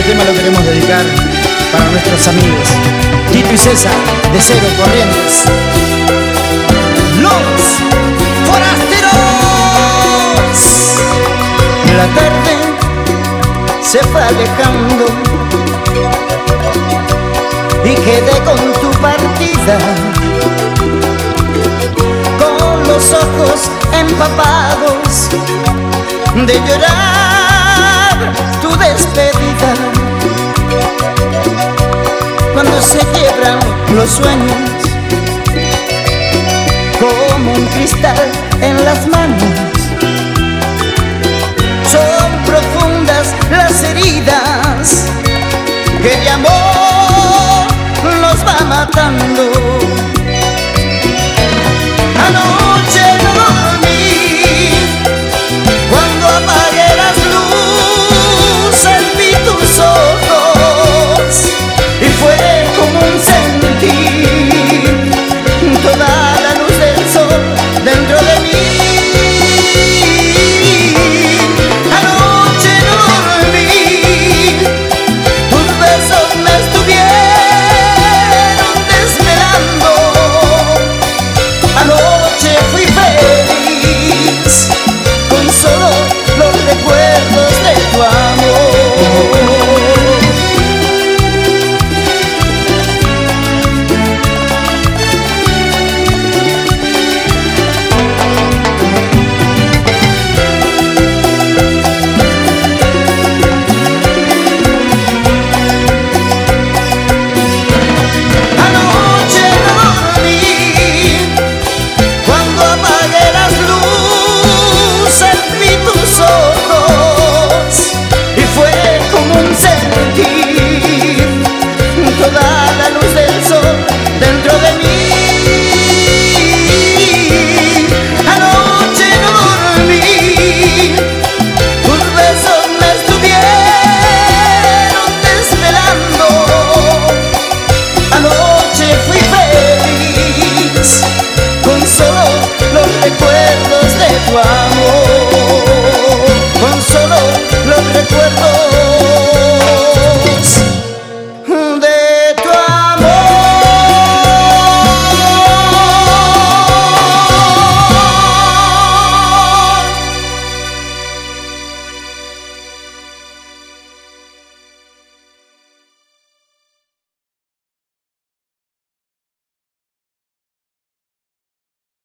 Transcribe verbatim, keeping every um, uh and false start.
Este tema lo queremos dedicar para nuestros amigos Tito y César de Cero Corrientes. Los forasteros. La tarde se fue alejando y quedé con tu partida, con los ojos empapados de llorar tu despedida. Cuando se quiebran los sueños como un cristal en las manos,